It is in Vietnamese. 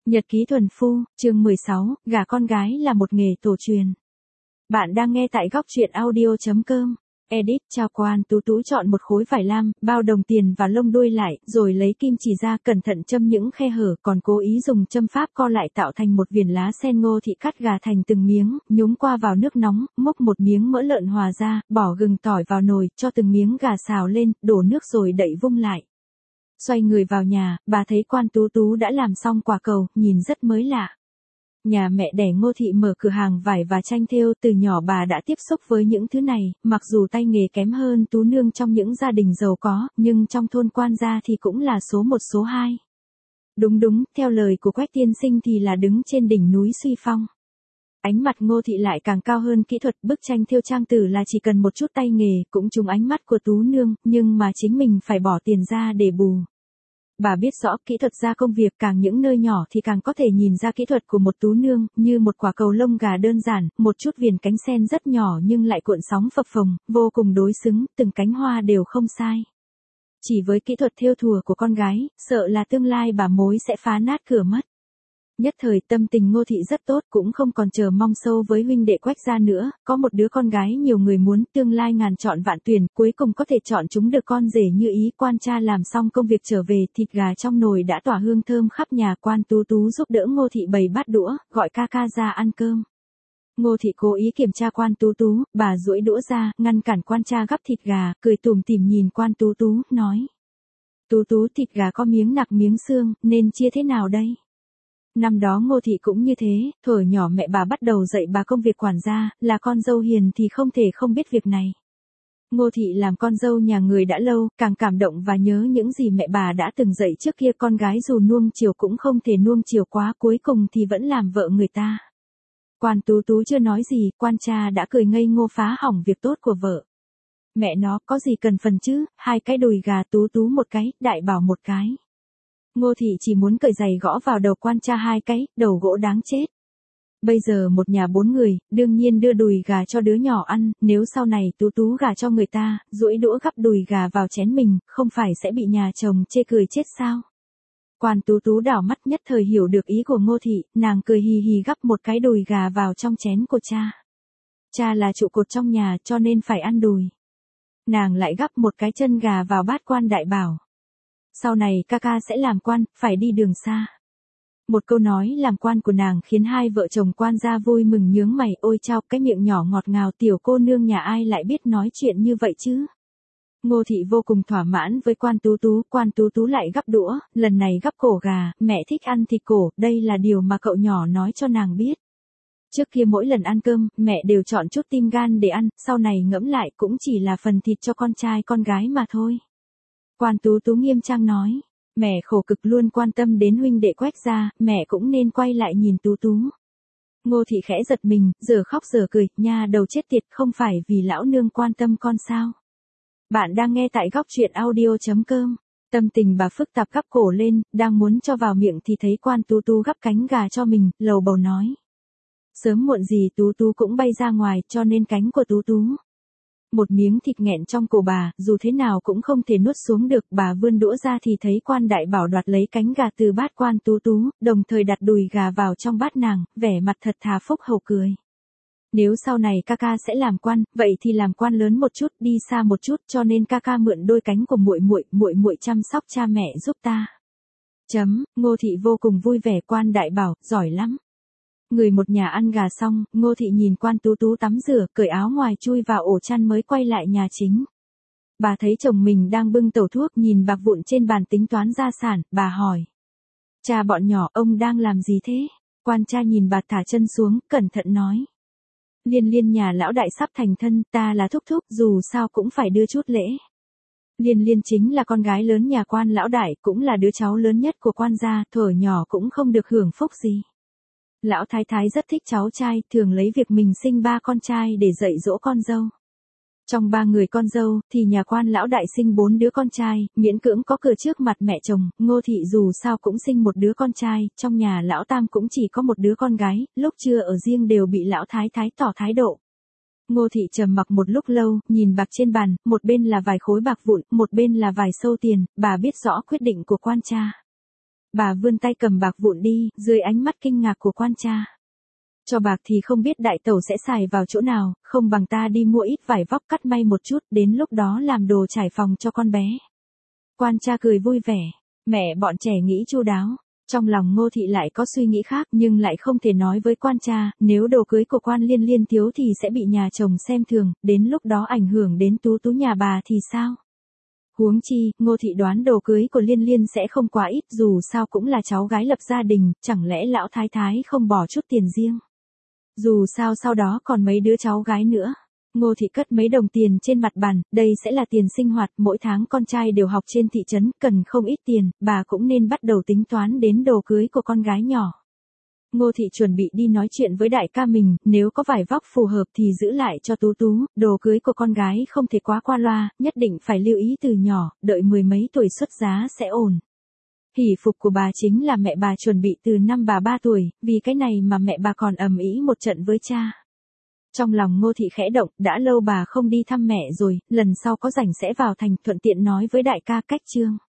Nhật ký thuần phu, chương 16, gả con gái là một nghề tổ truyền. Bạn đang nghe tại góc truyện audio.com. Edit, chào Quan Tú Tú chọn một khối vải lam, bao đồng tiền và lông đuôi lại, rồi lấy kim chỉ ra cẩn thận châm những khe hở, còn cố ý dùng châm pháp co lại tạo thành một viền lá sen. Ngô Thị cắt gà thành từng miếng, nhúng qua vào nước nóng, múc một miếng mỡ lợn hòa ra, bỏ gừng tỏi vào nồi, cho từng miếng gà xào lên, đổ nước rồi đậy vung lại. Xoay người vào nhà, bà thấy Quan Tú Tú đã làm xong quả cầu, nhìn rất mới lạ. Nhà mẹ đẻ Ngô Thị mở cửa hàng vải và tranh thêu, từ nhỏ bà đã tiếp xúc với những thứ này, mặc dù tay nghề kém hơn Tú nương trong những gia đình giàu có, nhưng trong thôn Quan gia thì cũng là số 1 số 2. Đúng, theo lời của Quách tiên sinh thì là đứng trên đỉnh núi Suy Phong. Ánh mặt Ngô Thị lại càng cao hơn kỹ thuật, bức tranh thêu trang tử là chỉ cần một chút tay nghề, cũng trúng ánh mắt của Tú nương, nhưng mà chính mình phải bỏ tiền ra để bù. Bà biết rõ kỹ thuật gia công việc, càng những nơi nhỏ thì càng có thể nhìn ra kỹ thuật của một Tú nương, như một quả cầu lông gà đơn giản, một chút viền cánh sen rất nhỏ nhưng lại cuộn sóng phập phồng, vô cùng đối xứng, từng cánh hoa đều không sai. Chỉ với kỹ thuật thêu thùa của con gái, sợ là tương lai bà mối sẽ phá nát cửa mất. Nhất thời tâm tình Ngô Thị rất tốt, cũng không còn chờ mong sâu với huynh đệ Quách gia nữa, có một đứa con gái nhiều người muốn, tương lai ngàn chọn vạn tuyển, cuối cùng có thể chọn chúng được con rể như ý. Quan cha làm xong công việc trở về, thịt gà trong nồi đã tỏa hương thơm khắp nhà. Quan Tú Tú giúp đỡ Ngô Thị bày bát đũa, gọi ca ca ra ăn cơm. Ngô Thị cố ý kiểm tra Quan Tú Tú, bà duỗi đũa ra, ngăn cản quan cha gắp thịt gà, cười tủm tỉm nhìn Quan Tú Tú, nói: Tú Tú, thịt gà có miếng nạc miếng xương, nên chia thế nào đây? Năm đó Ngô Thị cũng như thế, thuở nhỏ mẹ bà bắt đầu dạy bà công việc quản gia, là con dâu hiền thì không thể không biết việc này. Ngô Thị làm con dâu nhà người đã lâu, càng cảm động và nhớ những gì mẹ bà đã từng dạy trước kia. Con gái dù nuông chiều cũng không thể nuông chiều quá, cuối cùng thì vẫn làm vợ người ta. Quan Tú Tú chưa nói gì, quan cha đã cười ngây ngô phá hỏng việc tốt của vợ. Mẹ nó, có gì cần phần chứ, 2 cái đùi gà, Tú Tú một cái, Đại Bảo một cái. Ngô Thị chỉ muốn cởi giày gõ vào đầu quan cha 2 cái, đầu gỗ đáng chết. Bây giờ một nhà 4 người, đương nhiên đưa đùi gà cho đứa nhỏ ăn, nếu sau này Tú Tú gả cho người ta, duỗi đũa gắp đùi gà vào chén mình, không phải sẽ bị nhà chồng chê cười chết sao? Quan Tú Tú đảo mắt, nhất thời hiểu được ý của Ngô Thị, nàng cười hì hì gắp một cái đùi gà vào trong chén của cha. Cha là trụ cột trong nhà cho nên phải ăn đùi. Nàng lại gắp một cái chân gà vào bát Quan Đại Bảo. Sau này ca ca sẽ làm quan, phải đi đường xa. Một câu nói làm quan của nàng khiến hai vợ chồng quan gia vui mừng nhướng mày. Ôi chao, cái miệng nhỏ ngọt ngào tiểu cô nương nhà ai lại biết nói chuyện như vậy chứ? Ngô Thị vô cùng thỏa mãn với Quan Tú Tú. Quan Tú Tú lại gắp đũa, lần này gắp cổ gà, mẹ thích ăn thịt cổ, đây là điều mà cậu nhỏ nói cho nàng biết. Trước kia mỗi lần ăn cơm, mẹ đều chọn chút tim gan để ăn, sau này ngẫm lại cũng chỉ là phần thịt cho con trai con gái mà thôi. Quan Tú Tú nghiêm trang nói, mẹ khổ cực luôn quan tâm đến huynh đệ Quách gia, mẹ cũng nên quay lại nhìn Tú Tú. Ngô Thị khẽ giật mình, giờ khóc giờ cười, nha đầu chết tiệt, không phải vì lão nương quan tâm con sao? Bạn đang nghe tại góc truyện audio.com. Tâm tình bà phức tạp, gắp cổ lên, đang muốn cho vào miệng thì thấy Quan Tú Tú gắp cánh gà cho mình, lầu bầu nói. Sớm muộn gì Tú Tú cũng bay ra ngoài, cho nên cánh của Tú Tú. Một miếng thịt nghẹn trong cổ bà, dù thế nào cũng không thể nuốt xuống được. Bà vươn đũa ra thì thấy Quan Đại Bảo đoạt lấy cánh gà từ bát Quan Tú Tú, đồng thời đặt đùi gà vào trong bát nàng, vẻ mặt thật thà phúc hậu cười. Nếu sau này ca ca sẽ làm quan, vậy thì làm quan lớn một chút, đi xa một chút, cho nên ca ca mượn đôi cánh của muội muội chăm sóc cha mẹ giúp ta. Ngô Thị vô cùng vui vẻ. Quan Đại Bảo, giỏi lắm. Người một nhà ăn gà xong, Ngô Thị nhìn Quan Tú Tú tắm rửa, cởi áo ngoài chui vào ổ chăn mới quay lại nhà chính. Bà thấy chồng mình đang bưng tẩu thuốc, nhìn bạc vụn trên bàn tính toán gia sản, bà hỏi. Cha bọn nhỏ, ông đang làm gì thế? Quan cha nhìn bà thả chân xuống, cẩn thận nói. Liên nhà lão đại sắp thành thân, ta là thúc thúc, dù sao cũng phải đưa chút lễ. Liên chính là con gái lớn nhà Quan lão đại, cũng là đứa cháu lớn nhất của Quan gia, thuở nhỏ cũng không được hưởng phúc gì. Lão thái thái rất thích cháu trai, thường lấy việc mình sinh 3 con trai để dạy dỗ con dâu. Trong 3 người con dâu, thì nhà Quan lão đại sinh 4 đứa con trai, miễn cưỡng có cửa trước mặt mẹ chồng. Ngô Thị dù sao cũng sinh một đứa con trai, trong nhà lão tam cũng chỉ có một đứa con gái, lúc chưa ở riêng đều bị lão thái thái tỏ thái độ. Ngô Thị trầm mặc một lúc lâu, nhìn bạc trên bàn, một bên là vài khối bạc vụn, một bên là vài sâu tiền, bà biết rõ quyết định của quan cha. Bà vươn tay cầm bạc vụn đi, dưới ánh mắt kinh ngạc của quan cha. Cho bạc thì không biết đại tẩu sẽ xài vào chỗ nào, không bằng ta đi mua ít vải vóc cắt may một chút, đến lúc đó làm đồ trải phòng cho con bé. Quan cha cười vui vẻ, mẹ bọn trẻ nghĩ chu đáo. Trong lòng Ngô Thị lại có suy nghĩ khác nhưng lại không thể nói với quan cha, nếu đồ cưới của quan Liên Liên thiếu thì sẽ bị nhà chồng xem thường, đến lúc đó ảnh hưởng đến Tú Tú nhà bà thì sao? Huống chi, Ngô Thị đoán đồ cưới của Liên Liên sẽ không quá ít, dù sao cũng là cháu gái lập gia đình, chẳng lẽ lão thái thái không bỏ chút tiền riêng? Dù sao sau đó còn mấy đứa cháu gái nữa. Ngô Thị cất mấy đồng tiền trên mặt bàn, đây sẽ là tiền sinh hoạt, mỗi tháng con trai đều học trên thị trấn, cần không ít tiền, bà cũng nên bắt đầu tính toán đến đồ cưới của con gái nhỏ. Ngô Thị chuẩn bị đi nói chuyện với đại ca mình, nếu có vải vóc phù hợp thì giữ lại cho Tú Tú, đồ cưới của con gái không thể quá qua loa, nhất định phải lưu ý từ nhỏ, đợi mười mấy tuổi xuất giá sẽ ổn. Hỷ phục của bà chính là mẹ bà chuẩn bị từ năm bà 3 tuổi, vì cái này mà mẹ bà còn ầm ĩ một trận với cha. Trong lòng Ngô Thị khẽ động, đã lâu bà không đi thăm mẹ rồi, lần sau có rảnh sẽ vào thành thuận tiện nói với đại ca cách trương.